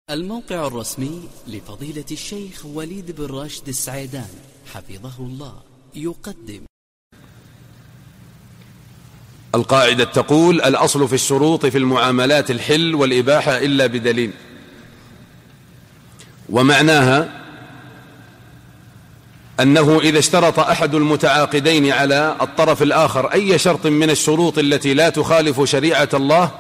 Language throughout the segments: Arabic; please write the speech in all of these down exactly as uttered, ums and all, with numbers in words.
الموقع الرسمي لفضيلة الشيخ وليد بن راشد السعيدان حفظه الله يقدم. القاعدة تقول: الأصل في الشروط في المعاملات الحل والإباحة إلا بدليل. ومعناها أنه إذا اشترط أحد المتعاقدين على الطرف الآخر أي شرط من الشروط التي لا تخالف شريعة الله،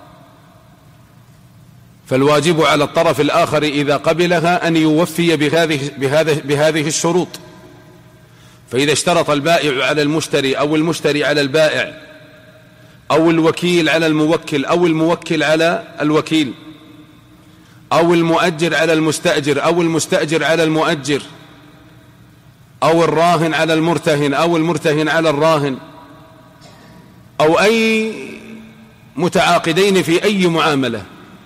فالواجب على الطرف الآخر إذا قبلها أن يوفي بهذه, بهذه, بهذه الشروط. فإذا اشترط البائع على المشتري أو المشتري على البائع أو الوكيل على الموكل أو الموكل على الوكيل أو المؤجر على المستأجر أو المستأجر على المؤجر أو الراهن على المرتهن أو المرتهن على الراهن أو أي متعاقدين في أي معاملة،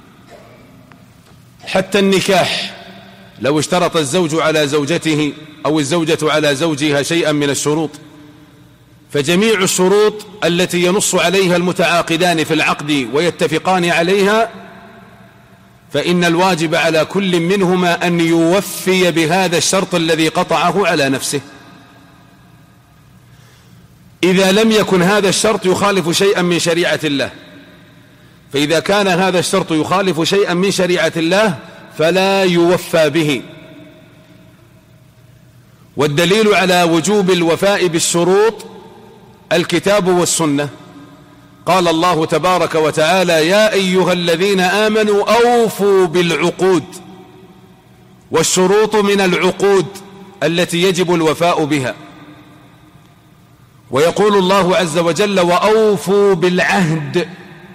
حتى النكاح لو اشترط الزوج على زوجته أو الزوجة على زوجها شيئا من الشروط، فجميع الشروط التي ينص عليها المتعاقدان في العقد ويتفقان عليها، فإن الواجب على كل منهما أن يوفي بهذا الشرط الذي قطعه على نفسه. إذا لم يكن هذا الشرط يخالف شيئا من شريعة الله، فإذا كان هذا الشرط يخالف شيئا من شريعة الله فلا يوفى به. والدليل على وجوب الوفاء بالشروط الكتاب والسنة. قال الله تبارك وتعالى: يا أيها الذين آمنوا أوفوا بالعقود. والشروط من العقود التي يجب الوفاء بها. ويقول الله عز وجل: وأوفوا بالعهد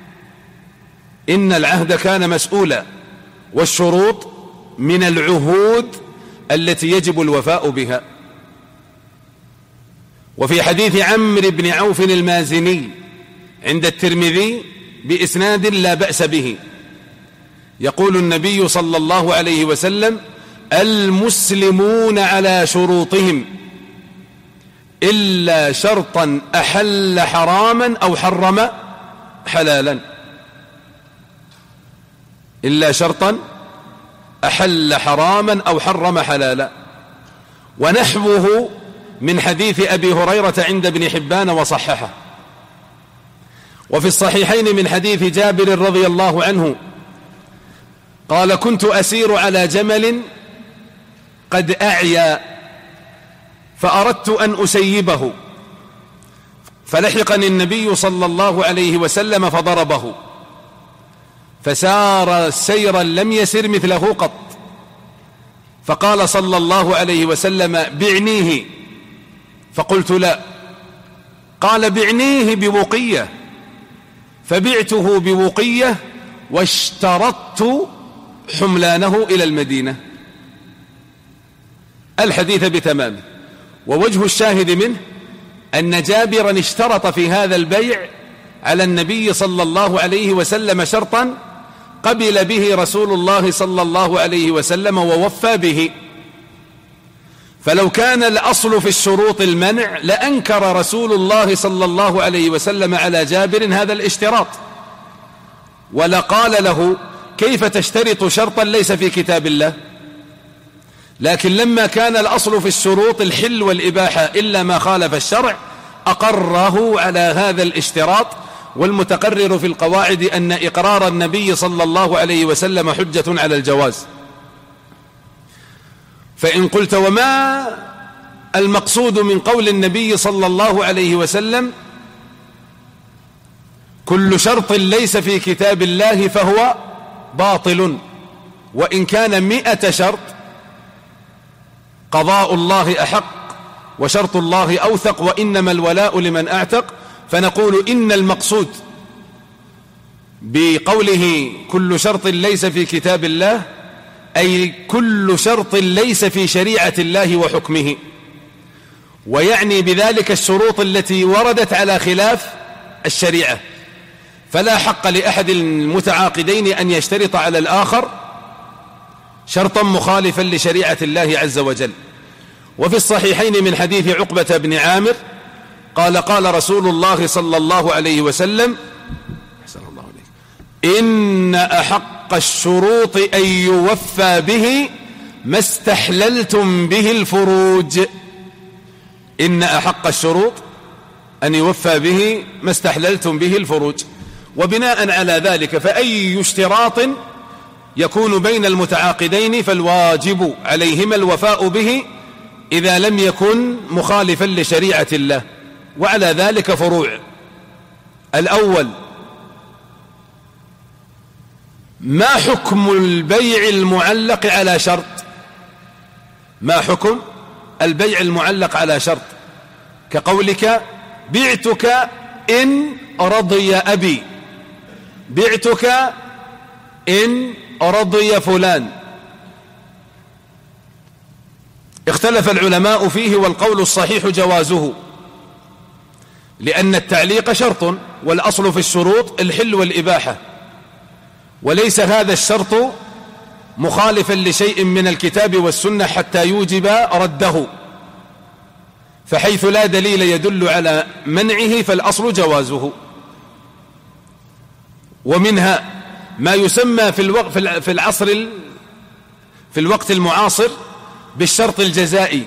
إن العهد كان مسؤولا. والشروط من العهود التي يجب الوفاء بها. وفي حديث عمرو بن عوف المازني عند الترمذي بإسناد لا بأس به، يقول النبي صلى الله عليه وسلم: المسلمون على شروطهم إلا شرطا أحل حراما أو حرم حلالا. إلا شرطا أحل حراما أو حرم حلالا. ونحوه من حديث أبي هريرة عند ابن حبان وصححه. وفي الصحيحين من حديث جابر رضي الله عنه قال: كنت أسير على جمل قد أعيا فأردت أن أسيبه، فلحقني النبي صلى الله عليه وسلم فضربه، فسار سيرا لم يسر مثله قط. فقال صلى الله عليه وسلم: بعنيه. فقلت: لا. قال: بعنيه بوقية. فبعته بوقية واشترطت حملانه إلى المدينة. الحديث بتمامه. ووجه الشاهد منه أن جابرا اشترط في هذا البيع على النبي صلى الله عليه وسلم شرطا قبل به رسول الله صلى الله عليه وسلم ووفى به. فلو كان الأصل في الشروط المنع لأنكر رسول الله صلى الله عليه وسلم على جابر هذا الاشتراط، ولقال له: كيف تشترط شرطا ليس في كتاب الله؟ لكن لما كان الأصل في الشروط الحل والإباحة إلا ما خالف الشرع أقره على هذا الاشتراط. والمتقرر في القواعد أن إقرار النبي صلى الله عليه وسلم حجة على الجواز. فإن قلت: وما المقصود من قول النبي صلى الله عليه وسلم كل شرط ليس في كتاب الله فهو باطل، وإن كان مئة شرط قضاء الله أحق وشرط الله أوثق وإنما الولاء لمن أعتق. فنقول إن المقصود بقوله كل شرط ليس في كتاب الله أي كل شرط ليس في شريعة الله وحكمه، ويعني بذلك الشروط التي وردت على خلاف الشريعة. فلا حق لأحد المتعاقدين أن يشترط على الآخر شرطا مخالفا لشريعة الله عز وجل. وفي الصحيحين من حديث عقبة بن عامر قال: قال رسول الله صلى الله عليه وسلم: إن أحق الشروط أن يوفى به ما استحللتم به الفروج. إن أحق الشروط أن يوفى به ما استحللتم به الفروج. وبناء على ذلك فأي اشتراط يكون بين المتعاقدين فالواجب عليهما الوفاء به إذا لم يكن مخالفا لشريعة الله. وعلى ذلك فروع. الأول: ما حكم البيع المعلق على شرط؟ ما حكم البيع المعلق على شرط؟ كقولك: بعتك إن رضي أبي، بعتك إن رضي فلان. اختلف العلماء فيه، والقول الصحيح جوازه، لأن التعليق شرط، والأصل في الشروط الحل والإباحة، وليس هذا الشرط مخالفا لشيء من الكتاب والسنة حتى يوجب رده، فحيث لا دليل يدل على منعه فالأصل جوازه. ومنها ما يسمى في الوقت في العصر في الوقت المعاصر بالشرط الجزائي،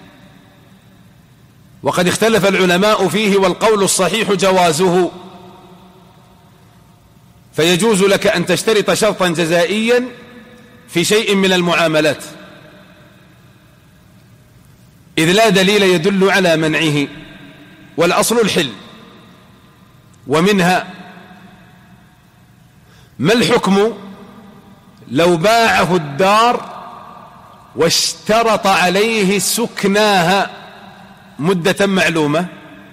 وقد اختلف العلماء فيه، والقول الصحيح جوازه. فيجوز لك أن تشترط شرطا جزائيا في شيء من المعاملات إذ لا دليل يدل على منعه، والأصل الحل. ومنها: ما الحكم لو باعه الدار واشترط عليه سكناها مدة معلومة،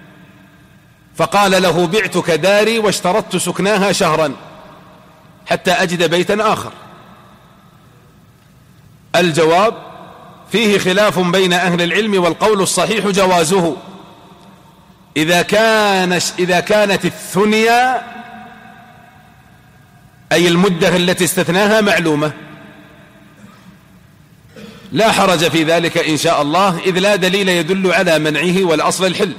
فقال له: بعتك داري واشترطت سكناها شهرا حتى أجد بيتا آخر؟ الجواب: فيه خلاف بين أهل العلم، والقول الصحيح جوازه إذا كان إذا كانت الثنيا أي المدة التي استثناها معلومة، لا حرج في ذلك إن شاء الله، إذ لا دليل يدل على منعه، والأصل الحل.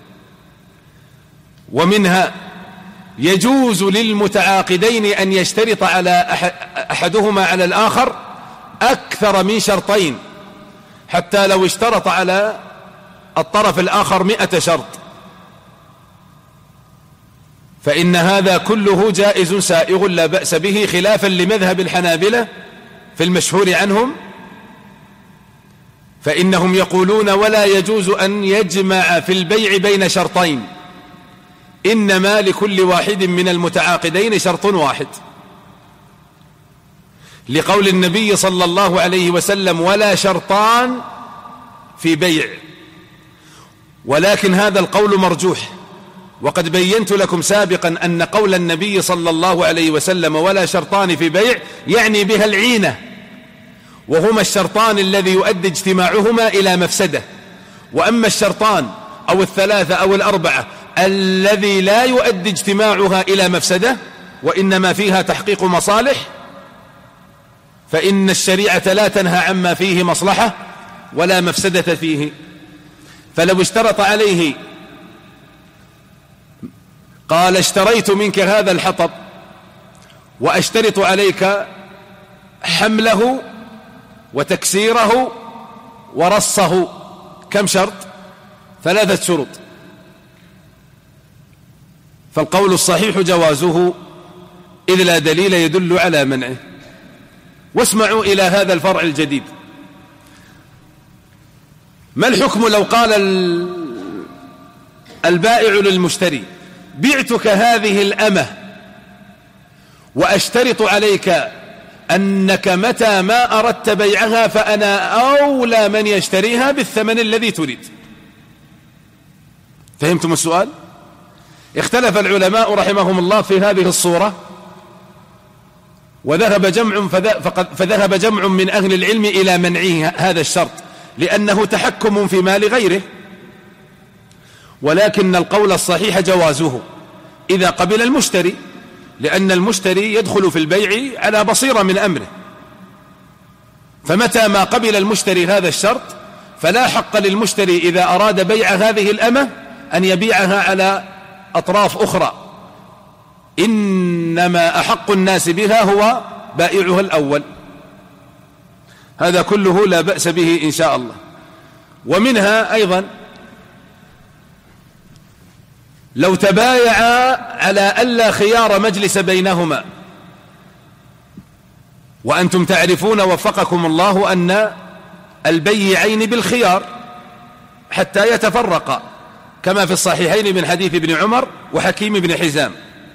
ومنها: يجوز للمتعاقدين أن يشترط على أحدهما على الآخر أكثر من شرطين، حتى لو اشترط على الطرف الآخر مئة شرط، فإن هذا كله جائز سائغ لا بأس به، خلافا لمذهب الحنابلة في المشهور عنهم، فإنهم يقولون: ولا يجوز أن يجمع في البيع بين شرطين، إنما لكل واحد من المتعاقدين شرط واحد، لقول النبي صلى الله عليه وسلم: ولا شرطان في بيع. ولكن هذا القول مرجوح، وقد بينت لكم سابقا أن قول النبي صلى الله عليه وسلم: ولا شرطان في بيع، يعني بها العينة، وهما الشرطان الذي يؤدي اجتماعهما إلى مفسدة. وأما الشرطان أو الثلاثة أو الأربعة الذي لا يؤدي اجتماعها إلى مفسدة وإنما فيها تحقيق مصالح، فإن الشريعة لا تنهى عما فيه مصلحة ولا مفسدة فيه. فلو اشترط عليه، قال: اشتريت منك هذا الحطب وأشترط عليك حمله وتكسيره ورصه، كم شرط؟ ثلاثة شروط. فالقول الصحيح جوازه إذ لا دليل يدل على منعه. واسمعوا إلى هذا الفرع الجديد: ما الحكم لو قال البائع للمشتري: بعتك هذه الأمة وأشترط عليك أنك متى ما أردت بيعها فأنا أولى من يشتريها بالثمن الذي تريد؟ فهمتم السؤال؟ اختلف العلماء رحمهم الله في هذه الصورة، وذهب جمع فذهب جمع من أهل العلم إلى منعه هذا الشرط، لأنه تحكم في مال غيره. ولكن القول الصحيح جوازه إذا قبل المشتري، لأن المشتري يدخل في البيع على بصيرة من أمره، فمتى ما قبل المشتري هذا الشرط فلا حق للمشتري إذا أراد بيع هذه الأمة أن يبيعها على أطراف أخرى، إنما أحق الناس بها هو بائعها الأول. هذا كله لا بأس به إن شاء الله. ومنها أيضا لو تبايعا على ألا خيار مجلس بينهما، وأنتم تعرفون وفقكم الله أن البيعين بالخيار حتى يتفرقا، كما في الصحيحين من حديث ابن عمر وحكيم بن حزام.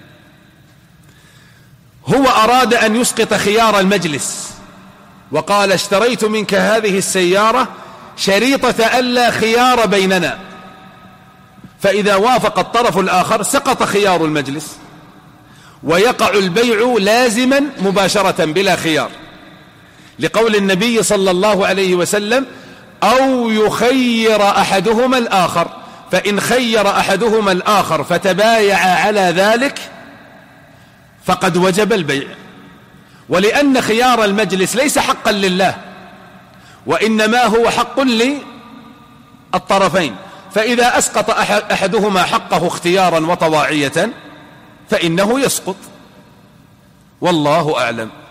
هو أراد أن يسقط خيار المجلس وقال: اشتريت منك هذه السيارة شريطة ألا خيار بيننا، فإذا وافق الطرف الآخر سقط خيار المجلس ويقع البيع لازما مباشرة بلا خيار، لقول النبي صلى الله عليه وسلم: أو يخير أحدهما الآخر، فإن خير أحدهما الآخر فتبايع على ذلك فقد وجب البيع. ولأن خيار المجلس ليس حقا لله، وإنما هو حق للطرفين، فإذا أسقط أحدهما حقه اختيارا وطواعية فإنه يسقط، والله أعلم.